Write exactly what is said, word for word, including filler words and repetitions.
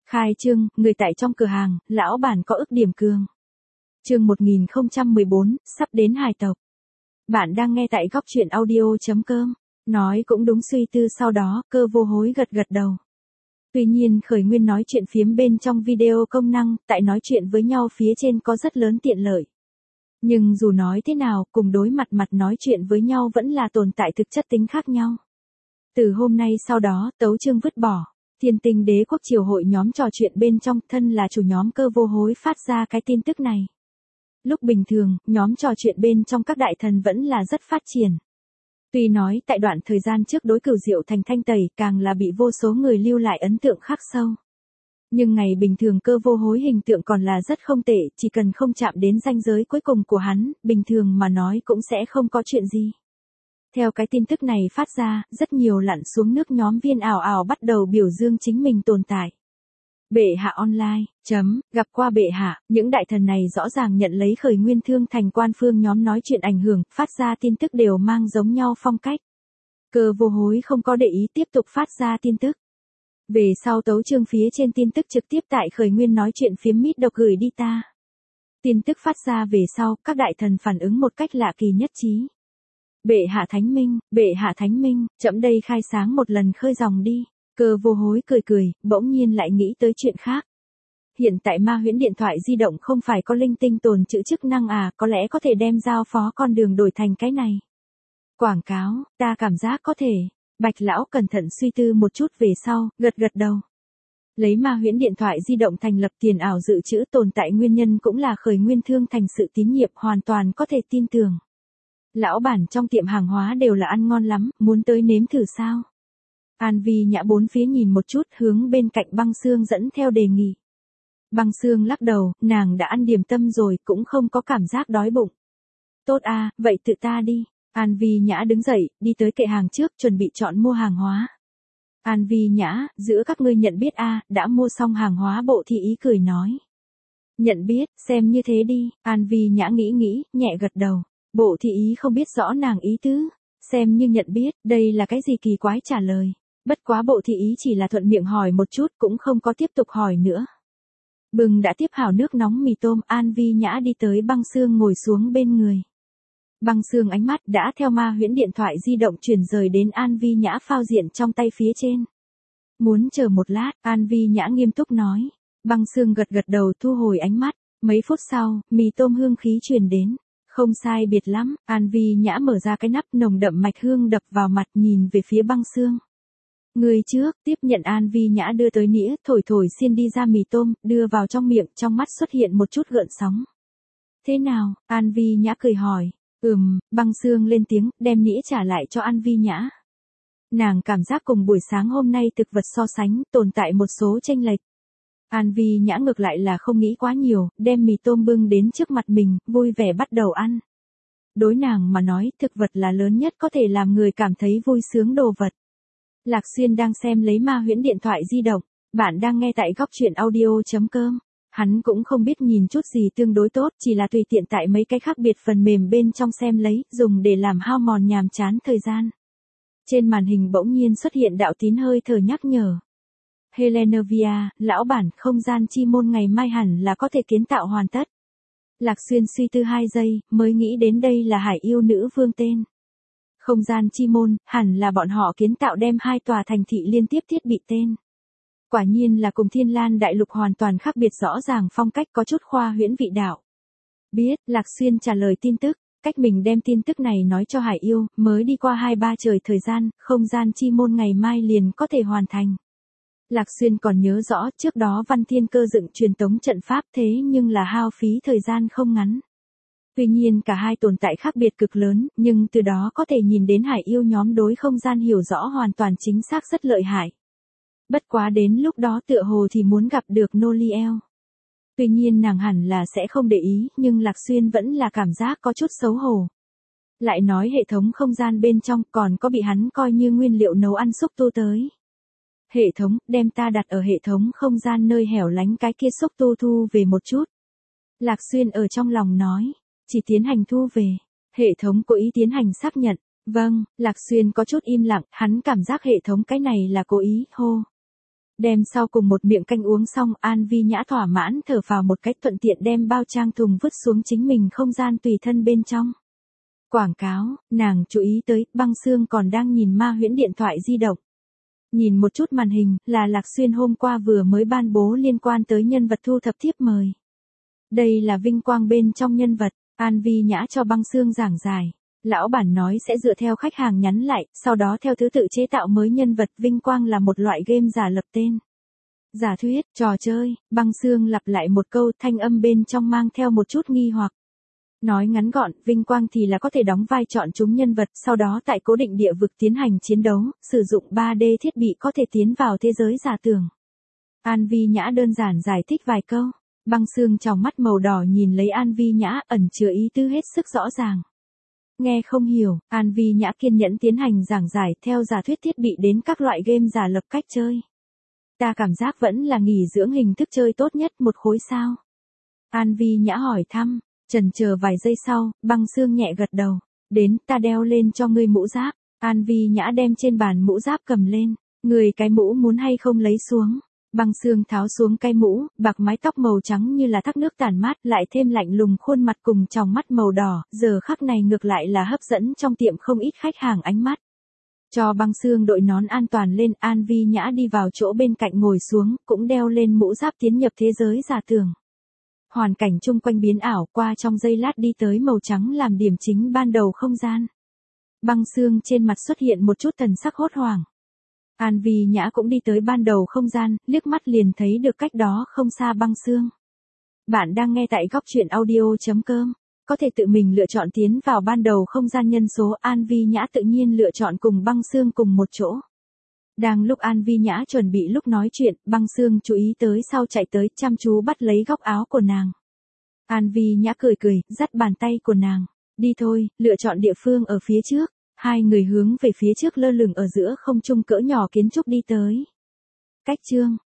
Khai trương, người tại trong cửa hàng, lão bản có ức điểm cường. Chương một nghìn không trăm mười bốn, sắp đến hài tộc. Bạn đang nghe tại góc truyện audio.com. Nói cũng đúng, suy tư sau đó, Cơ Vô Hối gật gật đầu. Tuy nhiên khởi nguyên nói chuyện phiếm bên trong video công năng, tại nói chuyện với nhau phía trên có rất lớn tiện lợi. Nhưng dù nói thế nào, cùng đối mặt mặt nói chuyện với nhau vẫn là tồn tại thực chất tính khác nhau. Từ hôm nay sau đó, tấu chương vứt bỏ. Thiên Tinh Đế Quốc Triều hội nhóm trò chuyện bên trong, thân là chủ nhóm Cơ Vô Hối phát ra cái tin tức này. Lúc bình thường, nhóm trò chuyện bên trong các đại thần vẫn là rất phát triển. Tuy nói tại đoạn thời gian trước đối Cửu Diệu Thành thanh tẩy càng là bị vô số người lưu lại ấn tượng khắc sâu. Nhưng ngày bình thường Cơ Vô Hối hình tượng còn là rất không tệ, chỉ cần không chạm đến ranh giới cuối cùng của hắn, bình thường mà nói cũng sẽ không có chuyện gì. Theo cái tin tức này phát ra, rất nhiều lặn xuống nước nhóm viên ảo ảo bắt đầu biểu dương chính mình tồn tại. Bệ hạ online, chấm, gặp qua bệ hạ, những đại thần này rõ ràng nhận lấy khởi nguyên thương thành quan phương nhóm nói chuyện ảnh hưởng, phát ra tin tức đều mang giống nhau phong cách. Cơ Vô Hối không có để ý tiếp tục phát ra tin tức. Về sau tấu chương phía trên tin tức trực tiếp tại khởi nguyên nói chuyện phiếm mít độc gửi đi ta. Tin tức phát ra về sau, các đại thần phản ứng một cách lạ kỳ nhất trí. Bệ hạ thánh minh, bệ hạ thánh minh, chậm đây khai sáng một lần khơi dòng đi. Cơ Vô Hối cười cười, bỗng nhiên lại nghĩ tới chuyện khác. Hiện tại Ma Huyễn điện thoại di động không phải có linh tinh tồn trữ chức năng à, có lẽ có thể đem giao phó con đường đổi thành cái này. Quảng cáo, ta cảm giác có thể. Bạch lão cẩn thận suy tư một chút về sau, gật gật đầu. Lấy Ma Huyễn điện thoại di động thành lập tiền ảo dự trữ tồn tại nguyên nhân cũng là khởi nguyên thương thành sự tín nhiệm hoàn toàn có thể tin tưởng. Lão bản trong tiệm hàng hóa đều là ăn ngon lắm, muốn tới nếm thử sao? An Vi Nhã bốn phía nhìn một chút, hướng bên cạnh Băng Xương dẫn theo đề nghị. Băng Xương lắc đầu, nàng đã ăn điểm tâm rồi, cũng không có cảm giác đói bụng. Tốt à, vậy tự ta đi. An Vi Nhã đứng dậy, đi tới kệ hàng trước, chuẩn bị chọn mua hàng hóa. An Vi Nhã, giữa các ngươi nhận biết a, đã mua xong hàng hóa Bộ Thị Ý cười nói. Nhận biết, xem như thế đi. An Vi Nhã nghĩ nghĩ, nhẹ gật đầu. Bộ Thị Ý không biết rõ nàng ý tứ. Xem như nhận biết, đây là cái gì kỳ quái trả lời. Bất quá Bộ Thị Ý chỉ là thuận miệng hỏi một chút, cũng không có tiếp tục hỏi nữa. Bừng đã tiếp hảo nước nóng mì tôm, An Vi Nhã đi tới Băng Xương ngồi xuống bên người. Băng Xương ánh mắt đã theo Ma Huyễn điện thoại di động chuyển rời đến An Vi Nhã phao diện trong tay phía trên. Muốn chờ một lát, An Vi Nhã nghiêm túc nói. Băng Xương gật gật đầu thu hồi ánh mắt. Mấy phút sau, mì tôm hương khí truyền đến. Không sai biệt lắm, An Vi Nhã mở ra cái nắp, nồng đậm mạch hương đập vào mặt, nhìn về phía Băng Xương. Người trước, tiếp nhận. An Vi Nhã đưa tới nĩa, thổi thổi xiên đi ra mì tôm, đưa vào trong miệng, trong mắt xuất hiện một chút gợn sóng. Thế nào? An Vi Nhã cười hỏi. Ừm, Băng Xương lên tiếng, đem nĩa trả lại cho An Vi Nhã. Nàng cảm giác cùng buổi sáng hôm nay thực vật so sánh, tồn tại một số chênh lệch. An Vi Nhã ngược lại là không nghĩ quá nhiều, đem mì tôm bưng đến trước mặt mình, vui vẻ bắt đầu ăn. Đối nàng mà nói, thực vật là lớn nhất có thể làm người cảm thấy vui sướng đồ vật. Lạc Xuyên đang xem lấy Ma Huyễn điện thoại di động, bạn đang nghe tại góc truyện audio.com. Hắn cũng không biết nhìn chút gì tương đối tốt, chỉ là tùy tiện tại mấy cái khác biệt phần mềm bên trong xem lấy, dùng để làm hao mòn nhàm chán thời gian. Trên màn hình bỗng nhiên xuất hiện đạo tín hơi thở nhắc nhở. Helenavia, lão bản, không gian chi môn ngày mai hẳn là có thể kiến tạo hoàn tất. Lạc Xuyên suy tư hai giây, mới nghĩ đến đây là Hải Yêu Nữ Vương tên. Không gian chi môn, hẳn là bọn họ kiến tạo đem hai tòa thành thị liên tiếp thiết bị tên. Quả nhiên là cùng Thiên Lan Đại Lục hoàn toàn khác biệt, rõ ràng phong cách có chút khoa huyễn vị đạo. Biết, Lạc Xuyên trả lời tin tức, cách mình đem tin tức này nói cho Hải Yêu, mới đi qua hai ba trời thời gian, không gian chi môn ngày mai liền có thể hoàn thành. Lạc Xuyên còn nhớ rõ trước đó Văn Thiên Cơ dựng truyền tống trận pháp thế nhưng là hao phí thời gian không ngắn. Tuy nhiên cả hai tồn tại khác biệt cực lớn, nhưng từ đó có thể nhìn đến Hải Yêu nhóm đối không gian hiểu rõ hoàn toàn chính xác rất lợi hại. Bất quá đến lúc đó tựa hồ thì muốn gặp được Noliel. Tuy nhiên nàng hẳn là sẽ không để ý, nhưng Lạc Xuyên vẫn là cảm giác có chút xấu hổ. Lại nói hệ thống không gian bên trong còn có bị hắn coi như nguyên liệu nấu ăn xúc tu tới. Hệ thống, đem ta đặt ở hệ thống không gian nơi hẻo lánh cái kia xúc tu thu về một chút. Lạc Xuyên ở trong lòng nói, chỉ tiến hành thu về. Hệ thống cố ý tiến hành xác nhận. Vâng, Lạc Xuyên có chút im lặng, hắn cảm giác hệ thống cái này là cố ý, hô. Đem sau cùng một miệng canh uống xong, An Vi Nhã thỏa mãn thở phào một cách, thuận tiện đem bao trang thùng vứt xuống chính mình không gian tùy thân bên trong. Quảng cáo, nàng chú ý tới, Băng Xương còn đang nhìn Ma Huyễn điện thoại di động. Nhìn một chút màn hình, là Lạc Xuyên hôm qua vừa mới ban bố liên quan tới nhân vật thu thập thiếp mời. Đây là vinh quang bên trong nhân vật, An Vi Nhã cho Băng Xương giảng giải. Lão bản nói sẽ dựa theo khách hàng nhắn lại, sau đó theo thứ tự chế tạo mới nhân vật. Vinh quang là một loại game giả lập tên. Giả thuyết, trò chơi. Băng Xương lặp lại một câu, thanh âm bên trong mang theo một chút nghi hoặc. Nói ngắn gọn, vinh quang thì là có thể đóng vai chọn chúng nhân vật, sau đó tại cố định địa vực tiến hành chiến đấu, sử dụng ba D thiết bị có thể tiến vào thế giới giả tưởng. An Vi Nhã đơn giản giải thích vài câu. Băng Xương trong mắt màu đỏ nhìn lấy An Vi Nhã, ẩn chứa ý tứ hết sức rõ ràng. Nghe không hiểu, An Vi Nhã kiên nhẫn tiến hành giảng giải theo giả thuyết thiết bị đến các loại game giả lập cách chơi. Ta cảm giác vẫn là nghỉ dưỡng hình thức chơi tốt nhất, một khối sao? An Vi Nhã hỏi thăm, chần chờ vài giây sau, Băng Xương nhẹ gật đầu. Đến, ta đeo lên cho ngươi mũ giáp. An Vi Nhã đem trên bàn mũ giáp cầm lên. Người cái mũ muốn hay không lấy xuống? Băng Xương tháo xuống cái mũ, bạc mái tóc màu trắng như là thác nước tản mát, lại thêm lạnh lùng khuôn mặt cùng tròng mắt màu đỏ, giờ khắc này ngược lại là hấp dẫn trong tiệm không ít khách hàng ánh mắt. Cho Băng Xương đội nón an toàn lên, An Vi Nhã đi vào chỗ bên cạnh ngồi xuống, cũng đeo lên mũ giáp tiến nhập thế giới giả tưởng. Hoàn cảnh chung quanh biến ảo, qua trong giây lát đi tới màu trắng làm điểm chính ban đầu không gian. Băng Xương trên mặt xuất hiện một chút thần sắc hốt hoảng. An Vi Nhã cũng đi tới ban đầu không gian, liếc mắt liền thấy được cách đó không xa Băng Xương. Bạn đang nghe tại góc truyện audio chấm com, có thể tự mình lựa chọn tiến vào ban đầu không gian nhân số. An Vi Nhã tự nhiên lựa chọn cùng Băng Xương cùng một chỗ. Đang lúc An Vi Nhã chuẩn bị lúc nói chuyện, Băng Xương chú ý tới sau chạy tới, chăm chú bắt lấy góc áo của nàng. An Vi Nhã cười cười, dắt bàn tay của nàng. Đi thôi, lựa chọn địa phương ở phía trước. Hai người hướng về phía trước lơ lửng ở giữa không trung cỡ nhỏ kiến trúc đi tới. Cách chương